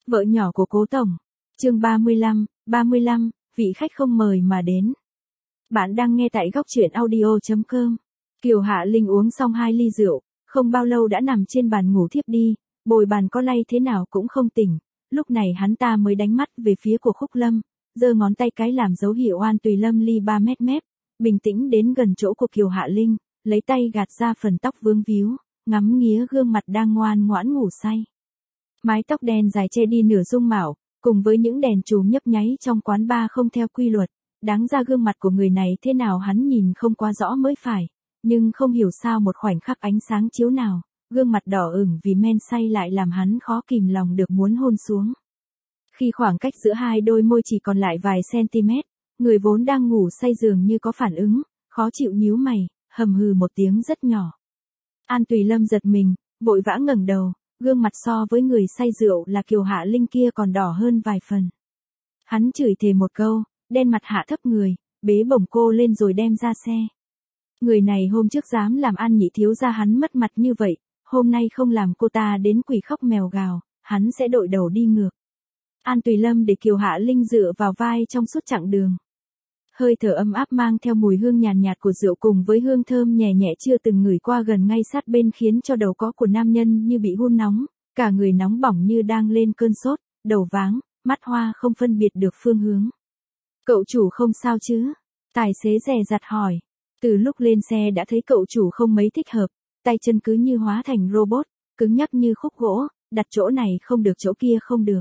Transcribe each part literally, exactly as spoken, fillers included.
Vợ nhỏ của Cố Tổng. Chương ba mươi lăm, ba mươi lăm, vị khách không mời mà đến. Bạn đang nghe tại góc truyện audio chấm com. Kiều Hạ Linh uống xong hai ly rượu, không bao lâu đã nằm trên bàn ngủ thiếp đi, bồi bàn có lay thế nào cũng không tỉnh. Lúc này hắn ta mới đánh mắt về phía của Khúc Lâm, giơ ngón tay cái làm dấu hiệu An Tùy Lâm ly ba mét mép, bình tĩnh đến gần chỗ của Kiều Hạ Linh, lấy tay gạt ra phần tóc vướng víu, ngắm nghía gương mặt đang ngoan ngoãn ngủ say. Mái tóc đen dài che đi nửa dung mạo, cùng với những đèn chùm nhấp nháy trong quán bar không theo quy luật, đáng ra gương mặt của người này thế nào hắn nhìn không quá rõ mới phải, nhưng không hiểu sao một khoảnh khắc ánh sáng chiếu nào, gương mặt đỏ ửng vì men say lại làm hắn khó kìm lòng được muốn hôn xuống. Khi khoảng cách giữa hai đôi môi chỉ còn lại vài cm, người vốn đang ngủ say dường như có phản ứng, khó chịu nhíu mày, hầm hừ một tiếng rất nhỏ. An Tùy Lâm giật mình, vội vã ngẩng đầu, gương mặt so với người say rượu là Kiều Hạ Linh kia còn đỏ hơn vài phần. Hắn chửi thề một câu, đen mặt hạ thấp người, bế bổng cô lên rồi đem ra xe. Người này hôm trước dám làm An nhị thiếu gia hắn mất mặt như vậy, hôm nay không làm cô ta đến quỷ khóc mèo gào, hắn sẽ đội đầu đi ngược. An Tùy Lâm để Kiều Hạ Linh dựa vào vai trong suốt chặng đường. Hơi thở ấm áp mang theo mùi hương nhàn nhạt của rượu cùng với hương thơm nhẹ nhẹ chưa từng ngửi qua gần ngay sát bên khiến cho đầu có của nam nhân như bị hun nóng, cả người nóng bỏng như đang lên cơn sốt, đầu váng, mắt hoa không phân biệt được phương hướng. Cậu chủ không sao chứ? Tài xế dè dặt hỏi. Từ lúc lên xe đã thấy cậu chủ không mấy thích hợp, tay chân cứ như hóa thành robot, cứng nhắc như khúc gỗ, đặt chỗ này không được chỗ kia không được.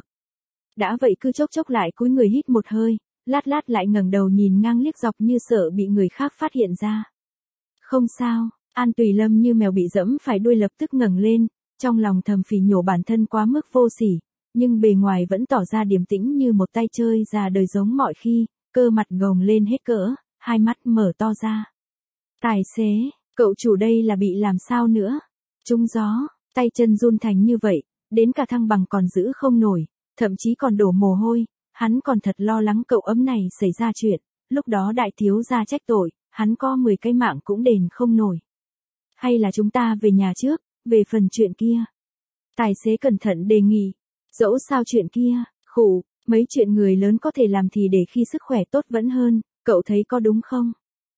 Đã vậy cứ chốc chốc lại cúi người hít một hơi, lát lát lại ngẩng đầu nhìn ngang liếc dọc như sợ bị người khác phát hiện ra. Không sao, An Tùy Lâm như mèo bị dẫm phải đuôi lập tức ngẩng lên, trong lòng thầm phỉ nhổ bản thân quá mức vô sỉ, nhưng bề ngoài vẫn tỏ ra điềm tĩnh như một tay chơi già đời giống mọi khi, cơ mặt gồng lên hết cỡ, hai mắt mở to ra. Tài xế, cậu chủ đây là bị làm sao nữa? Trúng gió, tay chân run thành như vậy, đến cả thăng bằng còn giữ không nổi, thậm chí còn đổ mồ hôi. Hắn còn thật lo lắng cậu ấm này xảy ra chuyện, lúc đó đại thiếu gia trách tội, hắn có mười cái mạng cũng đền không nổi. Hay là chúng ta về nhà trước, về phần chuyện kia. Tài xế cẩn thận đề nghị, dẫu sao chuyện kia, khụ, mấy chuyện người lớn có thể làm thì để khi sức khỏe tốt vẫn hơn, cậu thấy có đúng không?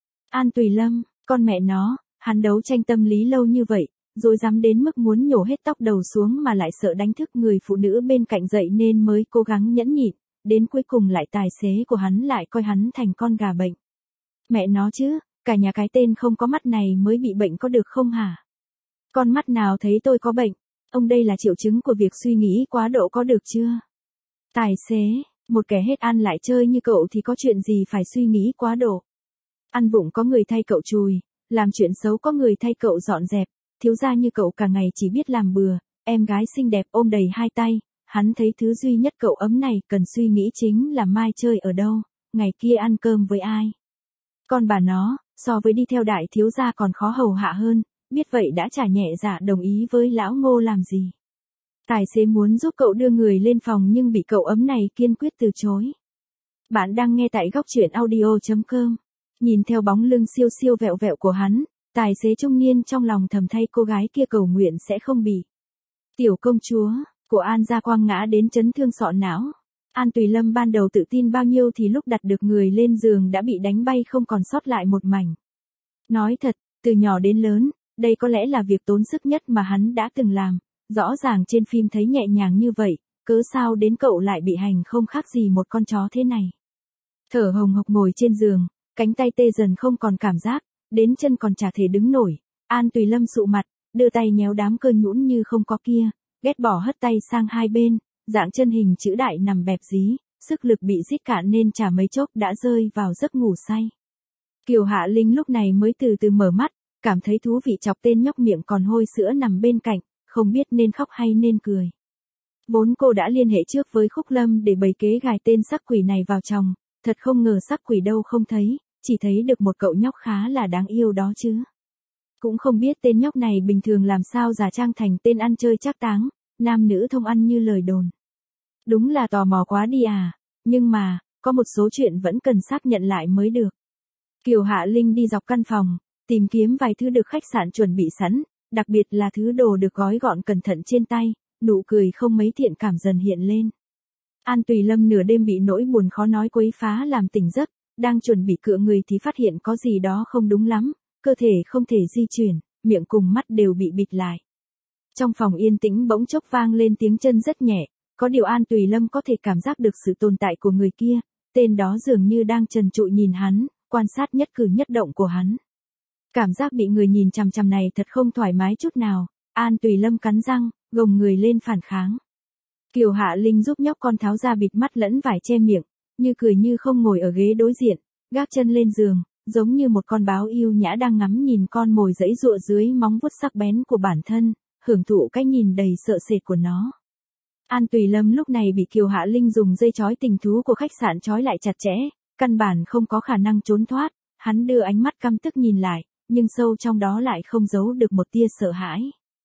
An Tùy Lâm, con mẹ nó, hắn đấu tranh tâm lý lâu như vậy, rồi dám đến mức muốn nhổ hết tóc đầu xuống mà lại sợ đánh thức người phụ nữ bên cạnh dậy nên mới cố gắng nhẫn nhịn. Đến cuối cùng lại tài xế của hắn lại coi hắn thành con gà bệnh. Mẹ nó chứ, cả nhà cái tên không có mắt này mới bị bệnh có được không hả? Con mắt nào thấy tôi có bệnh? Ông đây là triệu chứng của việc suy nghĩ quá độ có được chưa? Tài xế, một kẻ hết ăn lại chơi như cậu thì có chuyện gì phải suy nghĩ quá độ? Ăn vụng có người thay cậu chùi, làm chuyện xấu có người thay cậu dọn dẹp, thiếu gia như cậu cả ngày chỉ biết làm bừa, em gái xinh đẹp ôm đầy hai tay. Hắn thấy thứ duy nhất cậu ấm này cần suy nghĩ chính là mai chơi ở đâu, ngày kia ăn cơm với ai. Còn bà nó, so với đi theo đại thiếu gia còn khó hầu hạ hơn, biết vậy đã chả nhẹ dạ đồng ý với lão Ngô làm gì. Tài xế muốn giúp cậu đưa người lên phòng nhưng bị cậu ấm này kiên quyết từ chối. Bạn đang nghe tại góc truyện audio chấm com. Nhìn theo bóng lưng siêu siêu vẹo vẹo của hắn, tài xế trung niên trong lòng thầm thay cô gái kia cầu nguyện sẽ không bị tiểu công chúa của An Gia Quang ngã đến chấn thương sọ não. An Tùy Lâm ban đầu tự tin bao nhiêu thì lúc đặt được người lên giường đã bị đánh bay không còn sót lại một mảnh. Nói thật, từ nhỏ đến lớn, đây có lẽ là việc tốn sức nhất mà hắn đã từng làm, rõ ràng trên phim thấy nhẹ nhàng như vậy, cớ sao đến cậu lại bị hành không khác gì một con chó thế này. Thở hồng hộc ngồi trên giường, cánh tay tê dần không còn cảm giác, đến chân còn chả thể đứng nổi. An Tùy Lâm sụ mặt, đưa tay nhéo đám cơ nhũn như không có kia. Ghét bỏ hất tay sang hai bên, dạng chân hình chữ đại nằm bẹp dí, sức lực bị rít cạn nên chả mấy chốc đã rơi vào giấc ngủ say. Kiều Hạ Linh lúc này mới từ từ mở mắt, cảm thấy thú vị chọc tên nhóc miệng còn hôi sữa nằm bên cạnh, không biết nên khóc hay nên cười. Vốn cô đã liên hệ trước với Khúc Lâm để bày kế gài tên sắc quỷ này vào chồng, thật không ngờ sắc quỷ đâu không thấy, chỉ thấy được một cậu nhóc khá là đáng yêu đó chứ. Cũng không biết tên nhóc này bình thường làm sao giả trang thành tên ăn chơi trác táng, nam nữ thông ăn như lời đồn. Đúng là tò mò quá đi à, nhưng mà, có một số chuyện vẫn cần xác nhận lại mới được. Kiều Hạ Linh đi dọc căn phòng, tìm kiếm vài thứ được khách sạn chuẩn bị sẵn, đặc biệt là thứ đồ được gói gọn cẩn thận trên tay, nụ cười không mấy thiện cảm dần hiện lên. An Tùy Lâm nửa đêm bị nỗi buồn khó nói quấy phá làm tỉnh giấc, đang chuẩn bị cựa người thì phát hiện có gì đó không đúng lắm, cơ thể không thể di chuyển, miệng cùng mắt đều bị bịt lại. Trong phòng yên tĩnh bỗng chốc vang lên tiếng chân rất nhẹ, có điều An Tùy Lâm có thể cảm giác được sự tồn tại của người kia, tên đó dường như đang trần trụi nhìn hắn, quan sát nhất cử nhất động của hắn. Cảm giác bị người nhìn chằm chằm này thật không thoải mái chút nào, An Tùy Lâm cắn răng, gồng người lên phản kháng. Kiều Hạ Linh giúp nhóc con tháo ra bịt mắt lẫn vải che miệng, như cười như không ngồi ở ghế đối diện, gác chân lên giường, giống như một con báo yêu nhã đang ngắm nhìn con mồi giãy giụa dưới móng vuốt sắc bén của bản thân, hưởng thụ cái nhìn đầy sợ sệt của nó. An Tùy Lâm lúc này bị Kiều Hạ Linh dùng dây trói tình thú của khách sạn trói lại chặt chẽ, căn bản không có khả năng trốn thoát, hắn đưa ánh mắt căm tức nhìn lại, nhưng sâu trong đó lại không giấu được một tia sợ hãi.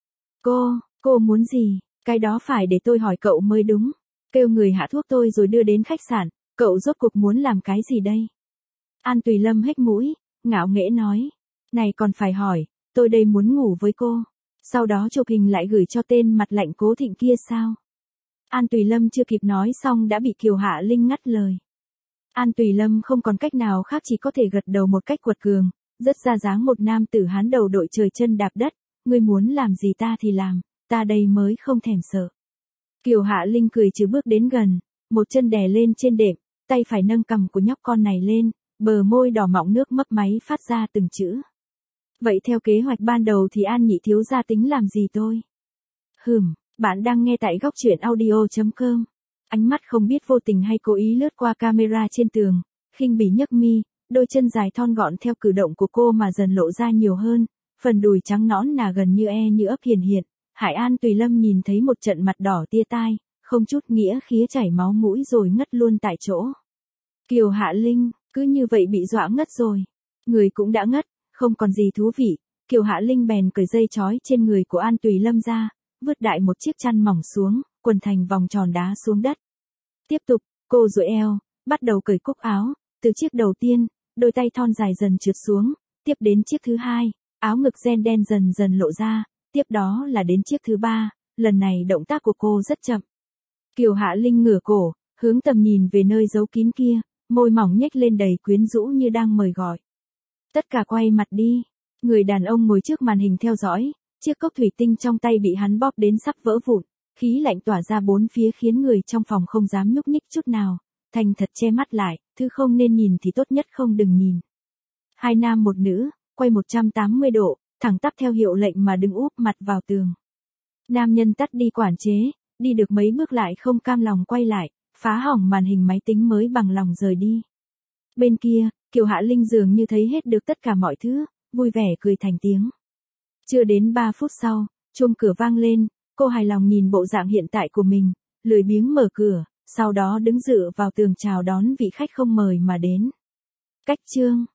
Cô, cô muốn gì? Cái đó phải để tôi hỏi cậu mới đúng. Kêu người hạ thuốc tôi rồi đưa đến khách sạn, cậu rốt cuộc muốn làm cái gì đây? An Tùy Lâm hếch mũi, ngạo nghễ nói. Này còn phải hỏi, tôi đây muốn ngủ với cô. Sau đó chụp hình lại gửi cho tên mặt lạnh Cố Thịnh kia sao? An Tùy Lâm chưa kịp nói xong đã bị Kiều Hạ Linh ngắt lời. An Tùy Lâm không còn cách nào khác chỉ có thể gật đầu một cách quật cường, rất ra dáng một nam tử Hán đầu đội trời chân đạp đất, ngươi muốn làm gì ta thì làm, ta đây mới không thèm sợ. Kiều Hạ Linh cười trừ bước đến gần, một chân đè lên trên đệm, tay phải nâng cằm của nhóc con này lên, bờ môi đỏ mọng nước mấp máy phát ra từng chữ. Vậy theo kế hoạch ban đầu thì An nhị thiếu gia tính làm gì tôi? Hừm, bạn đang nghe tại góc truyện audio chấm com. Ánh mắt không biết vô tình hay cố ý lướt qua camera trên tường, khinh bỉ nhấc mi, đôi chân dài thon gọn theo cử động của cô mà dần lộ ra nhiều hơn, phần đùi trắng nõn nà gần như e như ấp hiền hiện. Hải An Tùy Lâm nhìn thấy một trận mặt đỏ tia tai, không chút nghĩa khía chảy máu mũi rồi ngất luôn tại chỗ. Kiều Hạ Linh, cứ như vậy bị dọa ngất rồi. Người cũng đã ngất, không còn gì thú vị, Kiều Hạ Linh bèn cởi dây trói trên người của An Tùy Lâm ra, vứt đại một chiếc chăn mỏng xuống, quần thành vòng tròn đá xuống đất. Tiếp tục, cô duỗi eo, bắt đầu cởi cúc áo, từ chiếc đầu tiên, đôi tay thon dài dần trượt xuống, tiếp đến chiếc thứ hai, áo ngực ren đen dần dần lộ ra, tiếp đó là đến chiếc thứ ba, lần này động tác của cô rất chậm. Kiều Hạ Linh ngửa cổ, hướng tầm nhìn về nơi giấu kín kia, môi mỏng nhếch lên đầy quyến rũ như đang mời gọi. Tất cả quay mặt đi, người đàn ông ngồi trước màn hình theo dõi, chiếc cốc thủy tinh trong tay bị hắn bóp đến sắp vỡ vụn, khí lạnh tỏa ra bốn phía khiến người trong phòng không dám nhúc nhích chút nào, thành thật che mắt lại, thứ không nên nhìn thì tốt nhất không đừng nhìn. Hai nam một nữ, quay một trăm tám mươi độ, thẳng tắp theo hiệu lệnh mà đứng úp mặt vào tường. Nam nhân tắt đi quản chế, đi được mấy bước lại không cam lòng quay lại, phá hỏng màn hình máy tính mới bằng lòng rời đi. Bên kia, Kiều Hạ Linh dường như thấy hết được tất cả mọi thứ, vui vẻ cười thành tiếng. Chưa đến ba phút sau, chuông cửa vang lên, cô hài lòng nhìn bộ dạng hiện tại của mình, lười biếng mở cửa, sau đó đứng dựa vào tường chào đón vị khách không mời mà đến. Cách chương